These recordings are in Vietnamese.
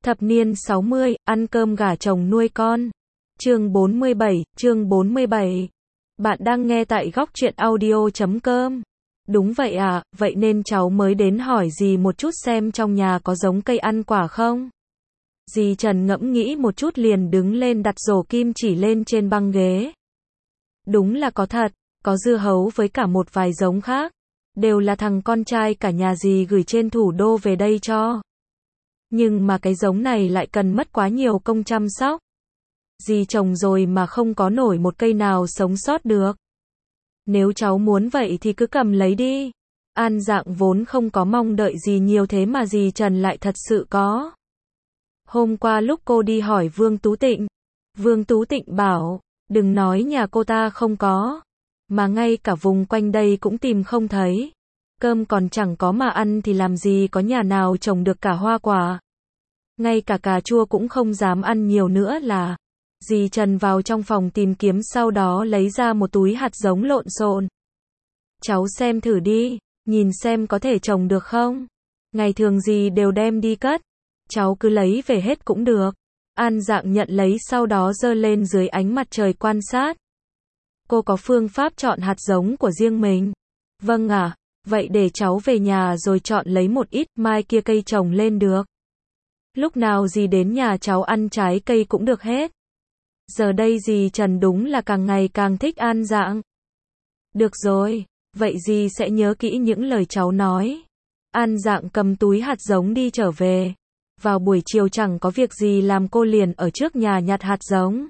Thập niên 60, ăn cơm gà chồng nuôi con. Chương 47. Bạn đang nghe tại góc truyện audio.com. Đúng vậy à, vậy nên cháu mới đến hỏi dì một chút xem trong nhà có giống cây ăn quả không? Dì Trần ngẫm nghĩ một chút liền đứng lên đặt rổ kim chỉ lên trên băng ghế. Đúng là có thật, có dưa hấu với cả một vài giống khác. Đều là thằng con trai cả nhà dì gửi trên thủ đô về đây cho. Nhưng mà cái giống này lại cần mất quá nhiều công chăm sóc. Dì trồng rồi mà không có nổi một cây nào sống sót được. Nếu cháu muốn vậy thì cứ cầm lấy đi. An Dạng vốn không có mong đợi gì nhiều thế mà dì Trần lại thật sự có. Hôm qua lúc cô đi hỏi Vương Tú Tịnh bảo, đừng nói nhà cô ta không có, mà ngay cả vùng quanh đây cũng tìm không thấy. Cơm còn chẳng có mà ăn thì làm gì có nhà nào trồng được cả hoa quả. Ngay cả cà chua cũng không dám ăn nhiều nữa là. Dì Trần vào trong phòng tìm kiếm sau đó lấy ra một túi hạt giống lộn xộn. Cháu xem thử đi, nhìn xem có thể trồng được không. Ngày thường dì đều đem đi cất. Cháu cứ lấy về hết cũng được. An Dạng nhận lấy sau đó giơ lên dưới ánh mặt trời quan sát. Cô có phương pháp chọn hạt giống của riêng mình. Vâng ạ, vậy để cháu về nhà rồi chọn lấy một ít, mai kia cây trồng lên được. Lúc nào dì đến nhà cháu ăn trái cây cũng được hết. Giờ đây dì Trần đúng là càng ngày càng thích An Dạng. Được rồi, vậy dì sẽ nhớ kỹ những lời cháu nói. An Dạng cầm túi hạt giống đi trở về. Vào buổi chiều chẳng có việc gì làm cô liền ở trước nhà nhặt hạt giống.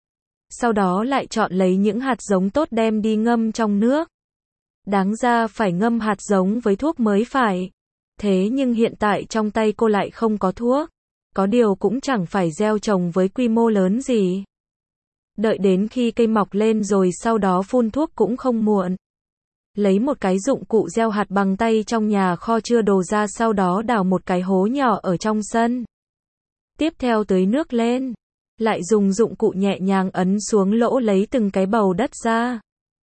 Sau đó lại chọn lấy những hạt giống tốt đem đi ngâm trong nước. Đáng ra phải ngâm hạt giống với thuốc mới phải. Thế nhưng hiện tại trong tay cô lại không có thuốc. Có điều cũng chẳng phải gieo trồng với quy mô lớn gì. Đợi đến khi cây mọc lên rồi sau đó phun thuốc cũng không muộn. Lấy một cái dụng cụ gieo hạt bằng tay trong nhà kho chưa đồ ra sau đó đào một cái hố nhỏ ở trong sân. Tiếp theo tưới nước lên. Lại dùng dụng cụ nhẹ nhàng ấn xuống lỗ lấy từng cái bầu đất ra.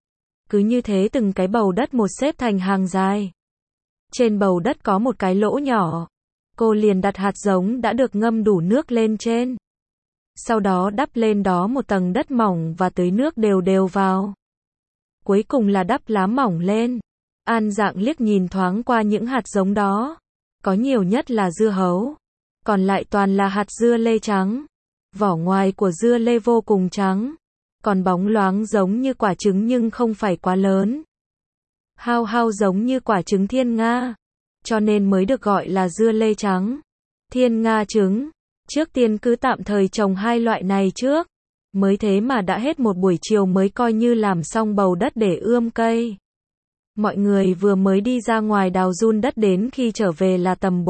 Cứ như thế từng cái bầu đất một xếp thành hàng dài. Trên bầu đất có một cái lỗ nhỏ. Cô liền đặt hạt giống đã được ngâm đủ nước lên trên. Sau đó đắp lên đó một tầng đất mỏng và tưới nước đều đều vào. Cuối cùng là đắp lá mỏng lên. An Dạng liếc nhìn thoáng qua những hạt giống đó. Có nhiều nhất là dưa hấu. Còn lại toàn là hạt dưa lê trắng. Vỏ ngoài của dưa lê vô cùng trắng. Còn bóng loáng giống như quả trứng nhưng không phải quá lớn. Hao hao giống như quả trứng thiên nga. Cho nên mới được gọi là dưa lê trắng. Thiên nga trứng. Trước tiên cứ tạm thời trồng hai loại này trước. Mới thế mà đã hết một buổi chiều mới coi như làm xong bầu đất để ươm cây. Mọi người vừa mới đi ra ngoài đào giun đất đến khi trở về là tầm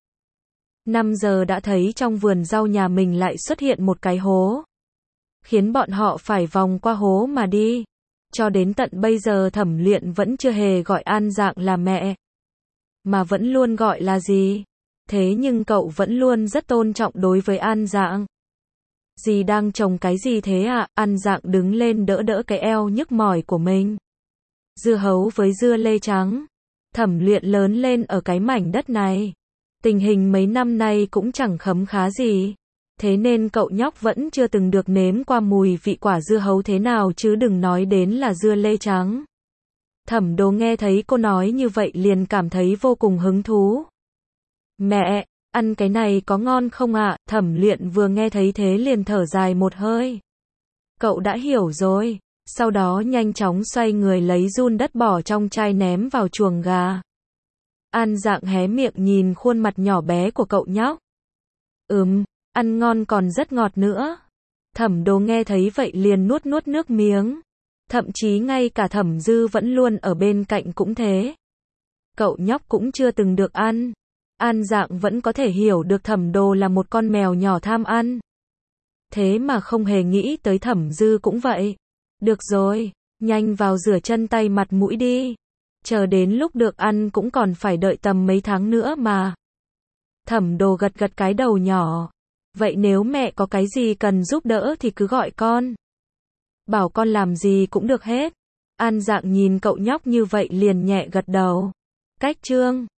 4-5 giờ đã thấy trong vườn rau nhà mình lại xuất hiện một cái hố. Khiến bọn họ phải vòng qua hố mà đi. Cho đến tận bây giờ Thẩm Luyện vẫn chưa hề gọi An Dạng là mẹ. Mà vẫn luôn gọi là gì. Thế nhưng cậu vẫn luôn rất tôn trọng đối với An Dạng. Dì đang trồng cái gì thế ạ? An Dạng đứng lên đỡ đỡ cái eo nhức mỏi của mình. Dưa hấu với dưa lê trắng. Thẩm Luyện lớn lên ở cái mảnh đất này. Tình hình mấy năm nay cũng chẳng khấm khá gì. Thế nên cậu nhóc vẫn chưa từng được nếm qua mùi vị quả dưa hấu thế nào chứ đừng nói đến là dưa lê trắng. Thẩm Đồ nghe thấy cô nói như vậy liền cảm thấy vô cùng hứng thú. Mẹ, ăn cái này có ngon không ạ? Thẩm Luyện vừa nghe thấy thế liền thở dài một hơi. Cậu đã hiểu rồi. Sau đó nhanh chóng xoay người lấy giun đất bỏ trong chai ném vào chuồng gà. An Dạng hé miệng nhìn khuôn mặt nhỏ bé của cậu nhóc. Ăn ngon còn rất ngọt nữa. Thẩm Đồ nghe thấy vậy liền nuốt nước miếng. Thậm chí ngay cả Thẩm Dư vẫn luôn ở bên cạnh cũng thế. Cậu nhóc cũng chưa từng được ăn. An Dạng vẫn có thể hiểu được Thẩm Đồ là một con mèo nhỏ tham ăn. Thế mà không hề nghĩ tới Thẩm Dư cũng vậy. Được rồi, nhanh vào rửa chân tay mặt mũi đi. Chờ đến lúc được ăn cũng còn phải đợi tầm mấy tháng nữa mà. Thẩm Đồ gật gật cái đầu nhỏ. Vậy nếu mẹ có cái gì cần giúp đỡ thì cứ gọi con. Bảo con làm gì cũng được hết. An Dạng nhìn cậu nhóc như vậy liền nhẹ gật đầu. Cách chương